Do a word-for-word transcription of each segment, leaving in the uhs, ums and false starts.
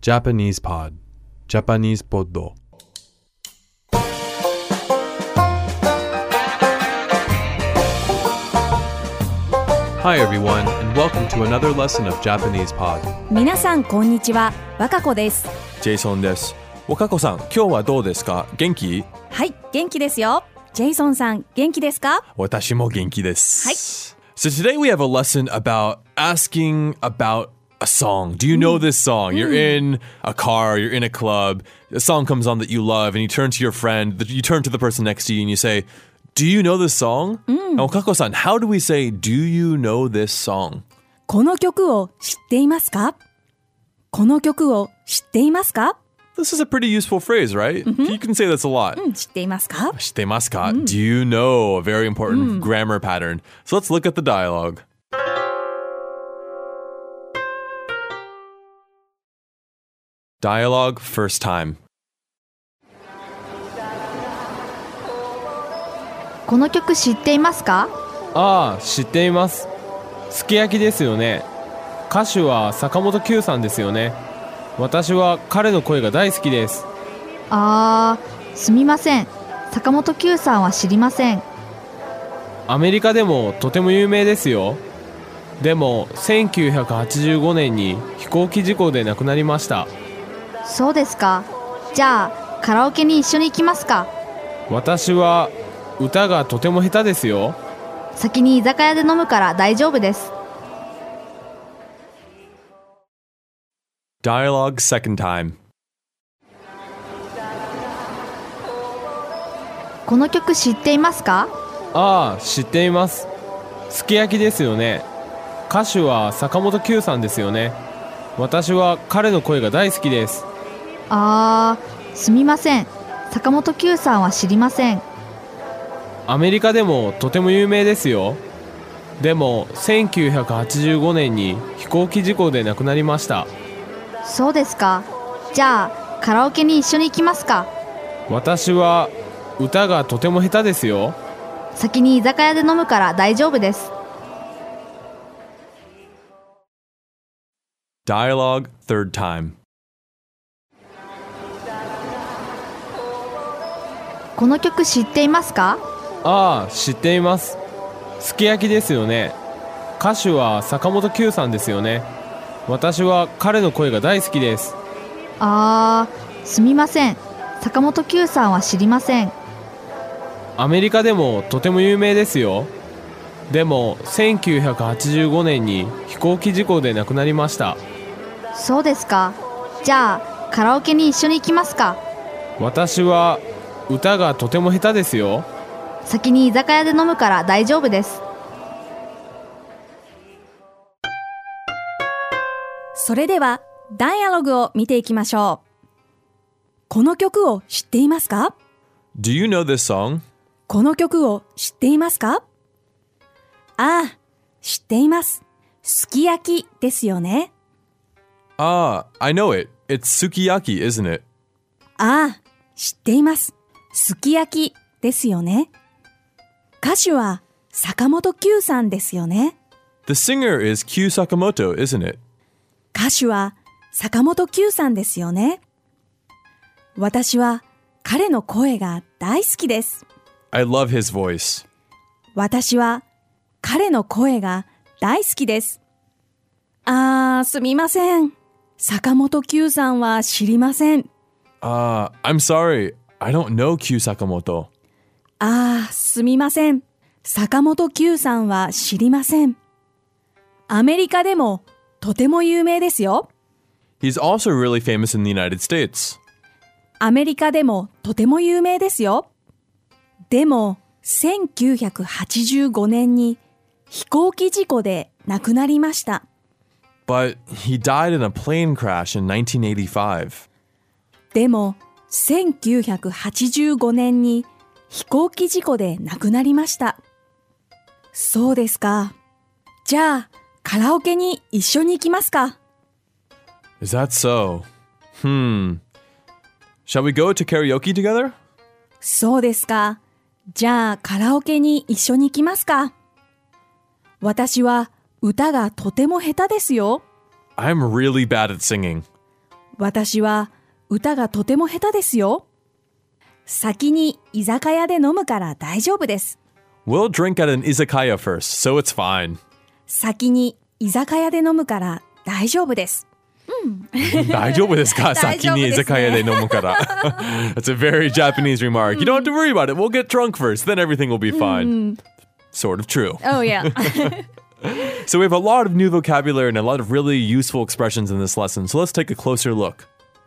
Japanese Pod Japanese Pod Hi everyone, and welcome to another lesson of Japanese Pod. 皆さんこんにちは、わかこです。 ジェイソンです。若子さん、今日はどうですか？元気？ はい、元気ですよ。ジェイソンさん、元気ですか？ 私も元気です。 はい。 So today we have a lesson about asking about a song. Do you know this song? You're in a car, you're in a club, a song comes on that you love, and you turn to your friend, you turn to the person next to you and you say,Do you know this song? うん。岡子さん、how do we say, do you know this song? この曲を知っていますか？この曲を知っていますか？ This is a pretty useful phrase, right? Mm-hmm. You can say this a lot. うん、知っていますか？ 知っていますか? Do you know? A very important grammar pattern. So let's look at the dialogue. Dialogue first time. この曲知っていますか？ ああ、知っています。すき焼きですよね。歌手は坂本九さんですよね。私は彼の声が大好きです。 あー、すみません。坂本九さんは知りません。 アメリカでもとても有名ですよ。でもせんきゅうひゃくはちじゅうごねんに飛行機事故で亡くなりました。 そうですか。じゃあカラオケに一緒に行きますか？ 私は歌がとても下手ですよ。 先に居酒屋で飲むから大丈夫です。 Dialogue second time. この曲知っていますか？ ああ、知っています。すき焼きですよね。歌手は坂本九さんですよね。私は彼の声が大好きです。 あー、すみません。坂本九さんは知りません。 アメリカでもとても有名ですよ。でもせんきゅうひゃくはちじゅうごねんに飛行機事故で亡くなりました。 そうですか。じゃあカラオケに一緒に行きますか？ 私は歌がとても下手ですよ。 先に居酒屋で飲むから大丈夫です。 Dialogue third time. この曲知っていますか？ ああ、知っています。すき焼きですよね。歌手は坂本九さんですよね。私は彼の声が大好きです。 あー、すみません。坂本九さんは知りません。 アメリカでもとても有名ですよ。でもせんきゅうひゃくはちじゅうごねんに飛行機事故で亡くなりました。 そうですか。じゃあカラオケに一緒に行きますか？ 私は歌がとても下手ですよ。 先に居酒屋で飲むから大丈夫です。 それではダイアログを見ていきましょう。この曲を知っていますか？ Do you know this song? この曲を知っていますか？ああ、知っています。すき焼きですよね。 Ah, I know it. It's sukiyaki, isn't it? ああ、知っています。すき焼きですよね。歌手は坂本九さんですよね。 The singer is Kyu Sakamoto, isn't it? 歌手は坂本九さんですよね。私は彼の声が大好きです。 I love his voice. 私は彼の声が大好きです。あー、すみません。坂本九さんは知りません。 Uh, I'm sorry. I don't know Kyu Sakamoto. あー、すみません。坂本九さんは知りません。アメリカでもとても有名ですよ。 He's also really famous in the United States. アメリカでもとても有名ですよ。でも、せんきゅうひゃくはちじゅうごねんに飛行機事故で亡くなりました。 But he died in a plane crash in nineteen eighty-five. でも、せんきゅうひゃくはちじゅうごねんに飛行機事故で亡くなりました。そうですか。じゃあ、カラオケに一緒に行きますか？ Is that so? Hmm. Shall we go to karaoke together? そうですか。じゃあ、カラオケに一緒に行きますか？私は歌がとても下手ですよ。 I'm really bad at singing. 私は歌がとても下手ですよ。先に居酒屋で飲むから大丈夫です。 We'll drink at an izakaya first, so it's fine. 先に居酒屋で飲むから大丈夫です。 大丈夫ですか？ 大丈夫ですね。 先に居酒屋で飲むから。That's a very Japanese remark. You don't have to worry about it. We'll get drunk first, then everything will be fine. Sort of true. Oh, yeah. So we have a lot of new vocabulary and a lot of really useful expressions in this lesson. So let's take a closer look.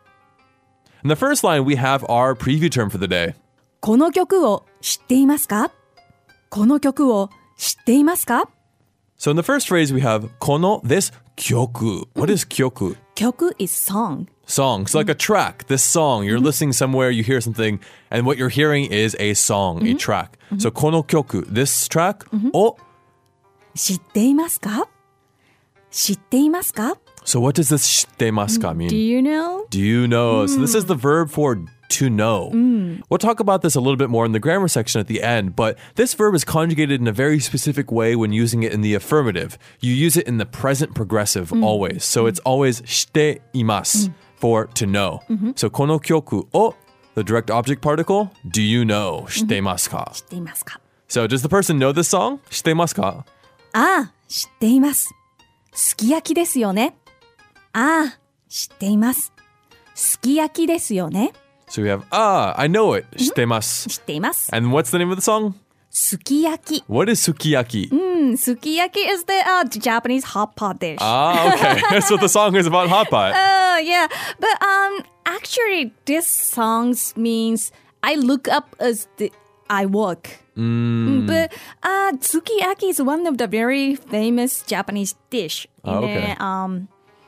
In the first line, we have our preview term for the day. この曲を知っていますか？この曲を知っていますか？ So in the first phrase, we have この this 曲. What is 曲? 曲 is song. Song. So like a track, this song. You're listening somewhere, you hear something, and what you're hearing is a song, a track. So この曲, this track を知っていますか？知っていますか？ So what does this 知ってますか mean? Do you know? Do you know? So this is the verb for to know. We'll talk about this a little bit more in the grammar section at the end, but this verb is conjugated in a very specific way when using it in the affirmative. You use it in the present progressive always. So it's always しています for to know. So この曲を the direct object particle, do you know? 知っていますか? 知っていますか？ So does the person know this song? 知っていますか? ああ、知っています。すき焼きですよね。ああ、知っています。すき焼きですよね。 So we have, ah, I know it. 知っています。 知っています。 And what's the name of the song? すき焼き。 What is sukiyaki? うん、すき焼き is the、uh, Japanese hot pot dish. Ah, okay. So the song is about hot pot. Oh, yeah. But um, actually, this song means I look up as the, I walk. Mm. But uh, sukiyaki is one of the very famous Japanese dish in, Oh, okay. the, um,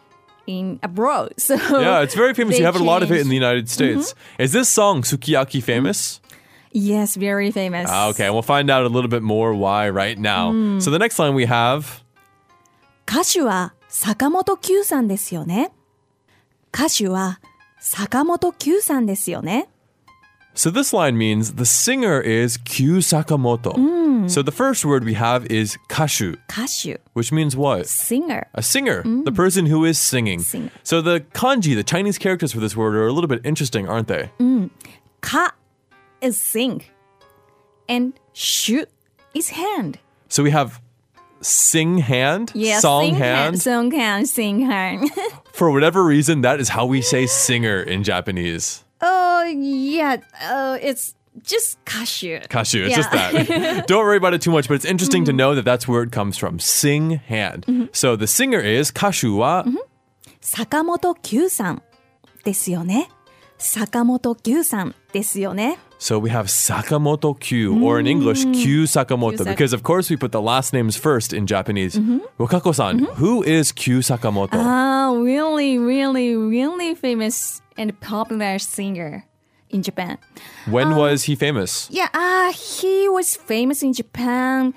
in abroad. So Yeah, it's very famous. they You have a lot of it in changed. the United States. Is this song Sukiyaki famous? Yes, very famous. Ah, okay, we'll find out a little bit more why right now. So the next line we have, 歌手は坂本九さんですよね。歌手は坂本九さんですよね。 so this line means the singer is Kyu Sakamoto. So the first word we have is kashu, 歌手 which means what? singer. A singer, the person who is singing. Singer. So the kanji, the Chinese characters for this word are a little bit interesting, aren't they? か is sing. And し is hand. So we have sing hand, Yeah, song sing hand. Song hand, sing hand. For whatever reason, that is how we say singer in Japanese. Oh, yeah. Uh, it's just 歌手. Kashu, it's Yeah. just that. Don't worry about it too much, but it's interesting to know that that's where it comes from. Sing hand. So the singer is kashu wa 坂本九さんですよね。坂本九さんですよね。 So we have Sakamoto Kyu, or in English, Kyu Sakamoto, Kyu Sak- because of course we put the last names first in Japanese. Wakako-san, who is Kyu Sakamoto? Ah, really, really, really famous and popular singer in Japan. When was he famous? Yeah, uh, he was famous in Japan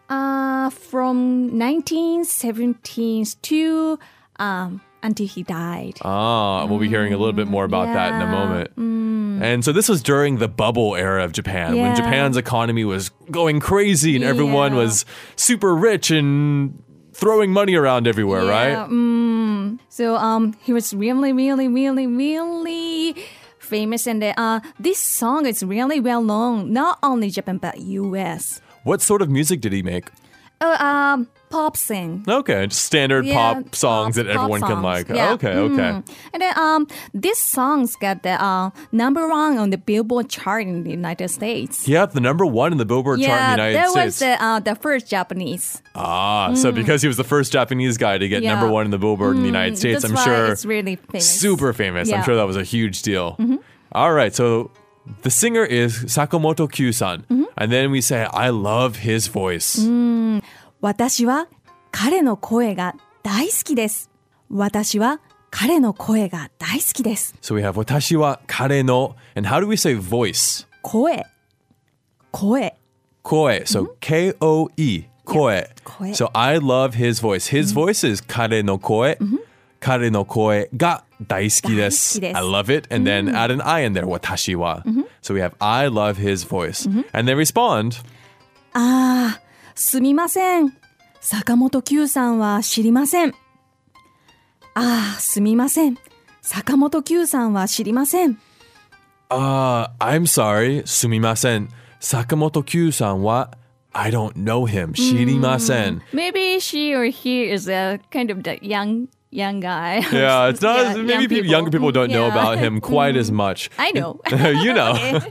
uh, from nineteen seventies to um, until he died. Ah, we'll be hearing a little bit more about that in a yeah. moment. And so this was during the bubble era of Japan, when Yeah. Japan's economy was going crazy and everyone Yeah. was super rich and throwing money around everywhere, Yeah, right? mm. So um, he was really, really, really, really famous, and uh, this song is really well known, not only Japan but U S. What sort of music did he make? Uh, um, pop sing. Okay, just standard Yeah, pop songs pop- that pop everyone can songs. like. Yeah. Okay, okay. Mm. And then um, this songs got the uh, number one on the Billboard chart in the United States. Yeah, the number one in the Billboard chart in Yeah, the United that States. was the uh, the first Japanese. ah, so because he was the first Japanese guy to get Yeah. number one in the Billboard in the United States, That's I'm why sure it's really famous. super famous. I'm Yeah. sure that was a huge deal. All right, so the singer is Sakamoto Kyu-san. And then we say, I love his voice. 私は彼の声が大好きです。私は彼の声が大好きです。 So we have watashi wa kare no. And how do we say voice? 声、声。 Koe. So K O E. Koe. koe. So I love his voice. His voice is kare no koe. Kare no koe ga daisuki desu. 大好きです。 I love it. And then add an I in there. Watashi wa. So we have I love his voice. And they respond. ああ、すみません。坂本九さんは知りません。ああ、すみません。 坂本九さんは知りません。 Uh, I'm sorry. すみません。坂本九さんは I don't know him. 知りません。 Maybe she or he is a kind of the young young guy. Yeah, it's not. Yeah, maybe young people, people. younger people don't know Yeah. about him quite as much. I know. You know.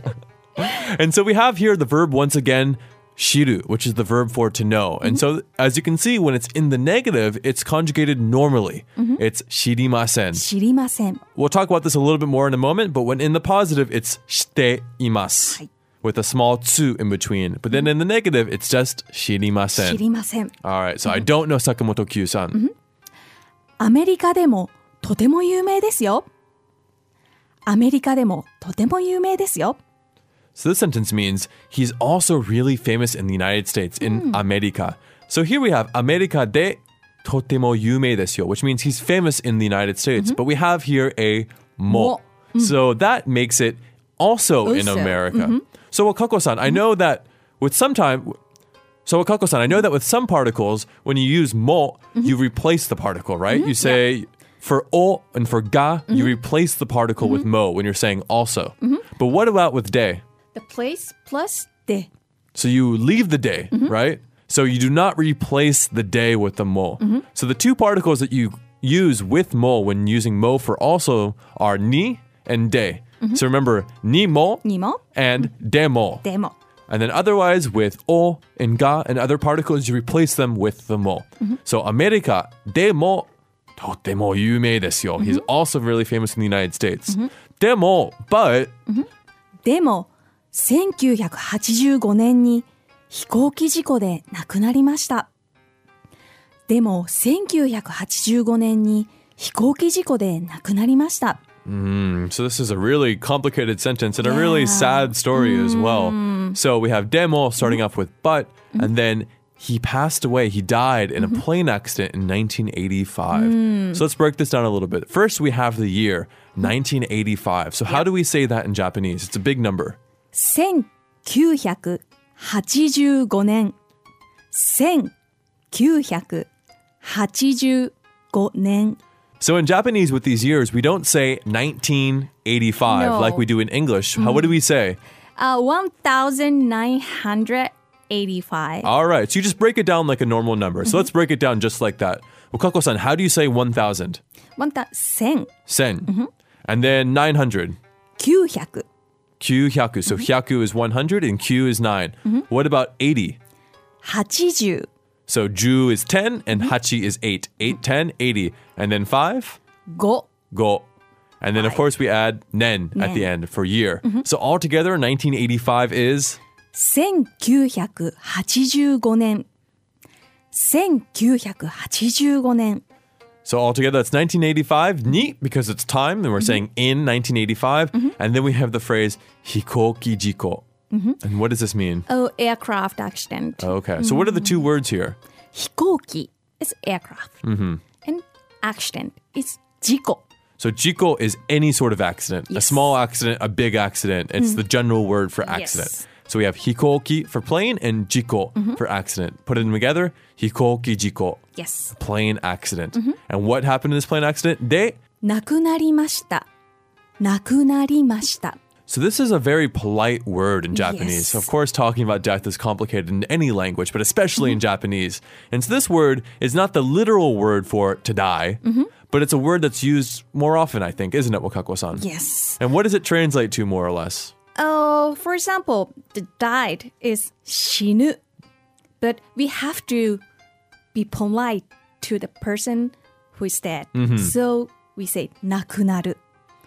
And so we have here the verb once again, shiru, which is the verb for to know. And so as you can see, when it's in the negative, it's conjugated normally. It's shirimasen. 知りません。 We'll talk about this a little bit more in a moment, but when in the positive, it's shite imasu. はい。 With a small tsu in between. But then in the negative, it's just 知りません. 知りません。 All right, so I don't know Sakamoto Kyu-san. アメリカでもとても有名ですよ。アメリカでもとても有名ですよ。 So this sentence means he's also really famous in the United States, in America. So here we have America de totemo yume desu yo, which means he's famous in the United States. But we have here a mo. So that makes it also, in Also. America. So Wakako-san, I know that with some time... So Wakako-san, I know that with some particles, when you use mo, you replace the particle, right? You say... For o and for ga, you replace the particle with mo when you're saying also. But what about with de? The place plus で。 So you leave the day, right? So you do not replace the day with the mo. So the two particles that you use with mo when using mo for also are ni and de. So remember, ni mo にも and de mo. でも。 And then otherwise with o and ga and other particles, you replace them with the mo. So America de mo totemo yume desu yo. He's also really famous in the United States. De mo, but でもせんきゅうひゃくはちじゅうごねんに飛行機事故で亡くなりました。でもせんきゅうひゃくはちじゅうごねんに飛行機事故で亡くなりました。 Mm, so this is a really complicated sentence and a really sad story as well. So we have demo starting off with but, and then he passed away. He died in a plane accident in nineteen eighty-five. So let's break this down a little bit. First, we have the year nineteen eighty-five. So how do we say that in Japanese? It's a big number. せんきゅうひゃくはちじゅうごねん。せんきゅうひゃくはちじゅうごねん。 So in Japanese with these years, we don't say nineteen eighty-five No. like we do in English. How what do we say? Uh, one thousand nine hundred eighty-five. All right. So you just break it down like a normal number. So let's break it down just like that. Wakako-san, how do you say one thousand? せん Sen. And then nine hundred. きゅうひゃく Kyuhyaku. So hyaku is one hundred and kyu is nine. What about eighty? はちじゅう So ju is ten and hachi is eight. eight, ten, eighty. And then five? ご Go. And then, of course, we add nen at the end for year. So altogether, nineteen eighty-five is... せんきゅうひゃくはちじゅうごねん。せんきゅうひゃくはちじゅうごねん。 So altogether, that's nineteen eighty-five. Neat, because it's time, and we're saying in nineteen eighty-five. And then we have the phrase hikoki jiko. And what does this mean? Oh, aircraft accident. Okay, so what are the two words here? 飛行機 is aircraft. And accident is 事故。 So jiko is any sort of accident. A Yes. small accident, a big accident. It's the general word for accident. Yes. So we have hikoki for plane and jiko for accident. Put them together, hikoki jiko. Yes. Plane accident. And what happened in this plane accident? De. 亡くなりました。亡くなりました。 So this is a very polite word in Japanese. Yes. Of course, talking about death is complicated in any language, but especially in Japanese. And so this word is not the literal word for to die, but it's a word that's used more often, I think, isn't it, Wakako-san? Yes. And what does it translate to more or less? Oh, for example, the died is 死ぬ. But we have to be polite to the person who is dead. So we say 亡くなる.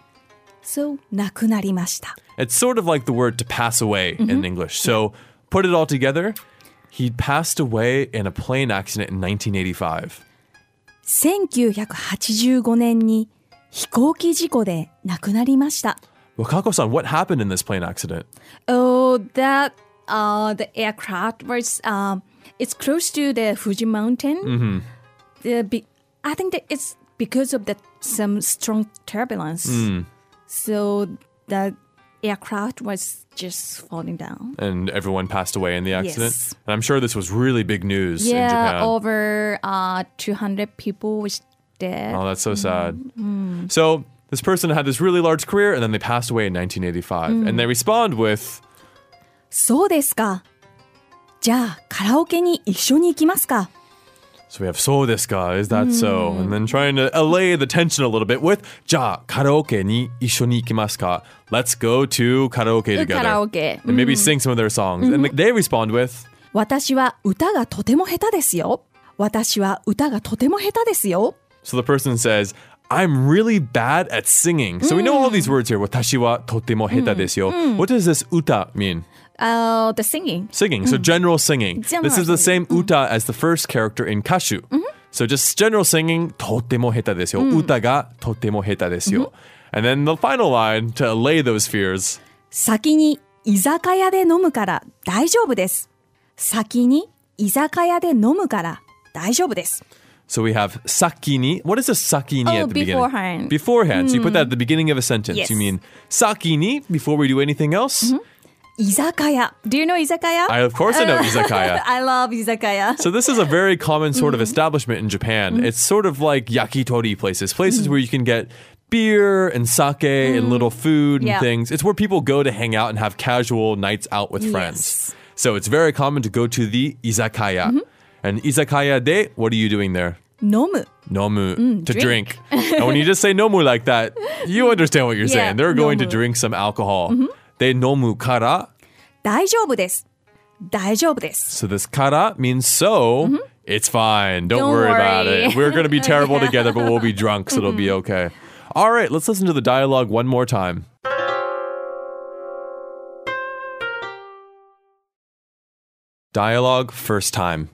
So 亡くなりました. It's sort of like the word to pass away in English. So put it all together, he passed away in a plane accident in nineteen eighty-five. せんきゅうひゃくはちじゅうごねんに飛行機事故で亡くなりました。 Wakako-san, what happened in this plane accident? Oh, that uh, the aircraft was um, it's close to the Fuji Mountain. Mm-hmm. The be- I think that it's because of the some strong turbulence. So the aircraft was just falling down. And everyone passed away in the accident? Yes. And I'm sure this was really big news in Yeah, Japan. over uh, two hundred people was dead. Oh, that's so sad. So this person had this really large career and then they passed away in nineteen eighty-five. And they respond with, そうですか。じゃあカラオケに一緒に行きますか。 so we have そうですか, is that so? And then trying to allay the tension a little bit with じゃあカラオケに一緒に行きますか. Let's go to karaoke together. カラオケ。 And maybe sing some of their songs. And they respond with, 私は歌がとても下手ですよ。私は歌がとても下手ですよ。 so the person says, I'm really bad at singing. So we know all these words here. 私はとても下手ですよ. What does this 歌 mean? Uh, the singing. Singing, so general singing. General this is the same singing. uta as the first character in kashu. So just general singing, とても下手ですよ. Utaがとても下手ですよ. And then the final line to allay those fears. 先に居酒屋で飲むから大丈夫です。先に居酒屋で飲むから大丈夫です。 So we have sakini. What is a sakini Oh, at the beginning? beforehand. Beforehand. So you put that at the beginning of a sentence. Yes. You mean sakini before we do anything else? 居酒屋。Do you know 居酒屋? I, of course I know izakaya. I love 居酒屋。 So this is a very common sort of establishment in Japan. It's sort of like yakitori places, places where you can get beer and sake and little food and Yeah. things. It's where people go to hang out and have casual nights out with friends. Yes. So it's very common to go to the izakaya. And izakaya de, what are you doing there? 飲む。 Nomu, to drink. drink. And when you just say nomu like that, you understand what you're Yeah, saying. They're going to nomu. drink some alcohol. They nomu kara. 大丈夫です。大丈夫です。 So this kara means so. It's fine. Don't, Don't worry, about worry. it. We're going to be terrible together, but we'll be drunk, so it'll be okay. All right, let's listen to the dialogue one more time. Dialogue first time.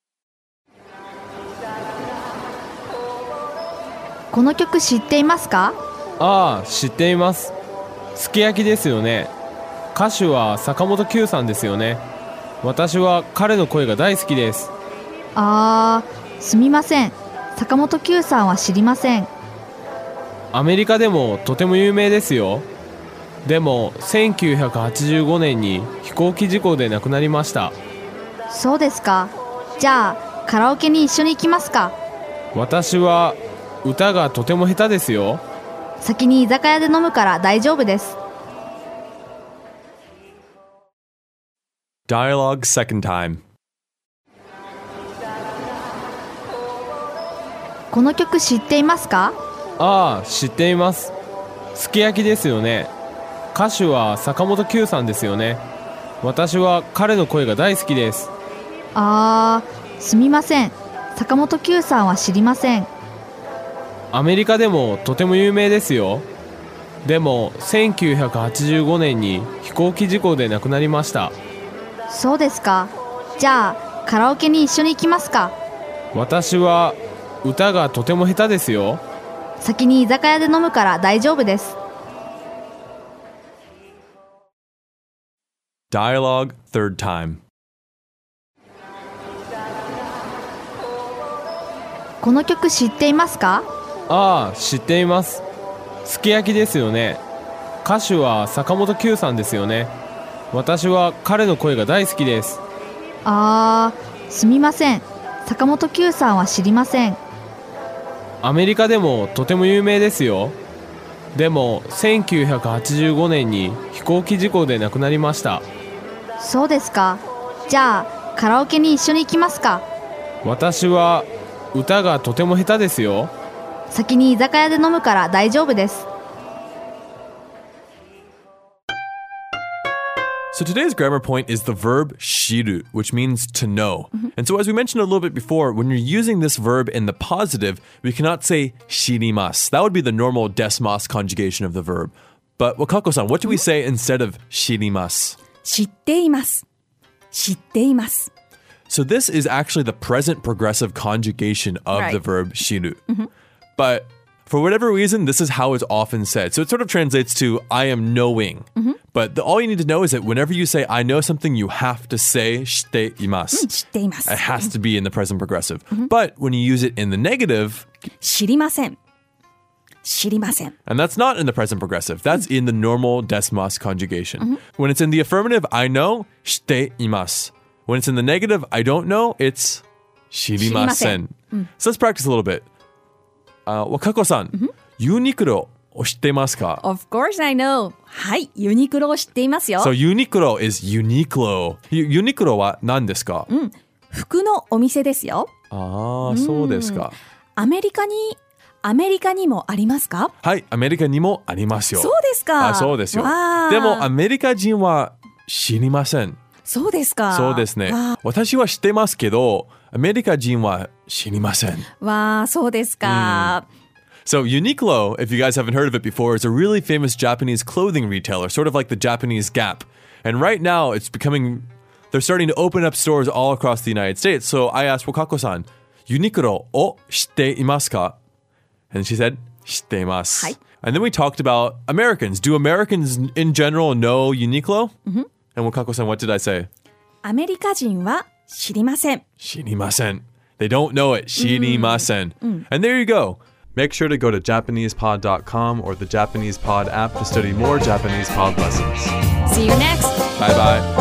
この曲知っていますか？ ああ、知っています。すき焼きですよね。歌手は坂本九さんですよね。私は彼の声が大好きです。 あー、すみません。坂本九さんは知りません。 アメリカでもとても有名ですよ。でもせんきゅうひゃくはちじゅうごねんに飛行機事故で亡くなりました。 そうですか。じゃあカラオケに一緒に行きますか。 私は歌がとても下手ですよ。 先に居酒屋で飲むから大丈夫です。 Dialogue second time. この曲知っていますか？ ああ、知っています。すき焼きですよね。歌手は坂本九さんですよね。私は彼の声が大好きです。 あー、すみません。坂本九さんは知りません。 アメリカでもとても有名ですよ。でもせんきゅうひゃくはちじゅうごねんに飛行機事故で亡くなりました。 そうですか。じゃあカラオケに一緒に行きますか。 私は歌がとても下手ですよ。 先に居酒屋で飲むから大丈夫です。 Dialogue third time. この曲知っていますか？ ああ、知っています。すき焼きですよね。歌手は坂本九さんですよね。私は彼の声が大好きです。 あー、すみません。坂本九さんは知りません。 アメリカでもとても有名ですよ。でもせんきゅうひゃくはちじゅうごねんに飛行機事故で亡くなりました。 そうですか。じゃあカラオケに一緒に行きますか。 私は歌がとても下手ですよ。 先に居酒屋で飲むから大丈夫です。 So today's grammar point is the verb shiru, which means to know. And so as we mentioned a little bit before, when you're using this verb in the positive, we cannot say shirimasu. That would be the normal desmas conjugation of the verb. But Wakako-san, what do we say instead of shirimasu? 知っています。知っています。 So this is actually the present progressive conjugation of Right. the verb shiru. But for whatever reason, this is how it's often said. So it sort of translates to I am knowing. But the, all you need to know is that whenever you say I know something, you have to say shite imasu. 知っています。 It has to be in the present progressive. But when you use it in the negative, 知りません。知りません。 and that's not in the present progressive, that's in the normal desmas conjugation. When it's in the affirmative, I know, shite imasu. When it's in the negative, I don't know, it's shirimasen. So let's practice a little bit. Uh, Wakako-san, Uniqlo を知っていますか？ Of course I know. はい、ユニクロを知っていますよ。 So Uniqlo is Uniqlo. Uniqlo は何ですか？ うん、服のお店ですよ。 ああ、そうですか。 アメリカに、アメリカにもありますか？ はい、アメリカにもありますよ。 そうですか。 あ、そうですよ。 わーでもアメリカ人は知りません。 そうですか。 そうですねわ。 私は知ってますけど、アメリカ人は知りません。 ーわー、そうですか。 So Uniqlo, if you guys haven't heard of it before, is a really famous Japanese clothing retailer, sort of like the Japanese Gap. And right now it's becoming, they're starting to open up stores all across the United States. So I asked Wakako-san, Uniqlo o shitte imasu ka? And she said, shitte imasu. Hai. And then we talked about Americans. Do Americans in general know Uniqlo? Mm-hmm. And Wakako-san, what did I say? アメリカ人は知りません。 Shirimasen. They don't know it. Shirimasen. And there you go. Make sure to go to Japanese pod dot com or the Japanese Pod app to study more Japanese pod lessons. See you next! Bye bye.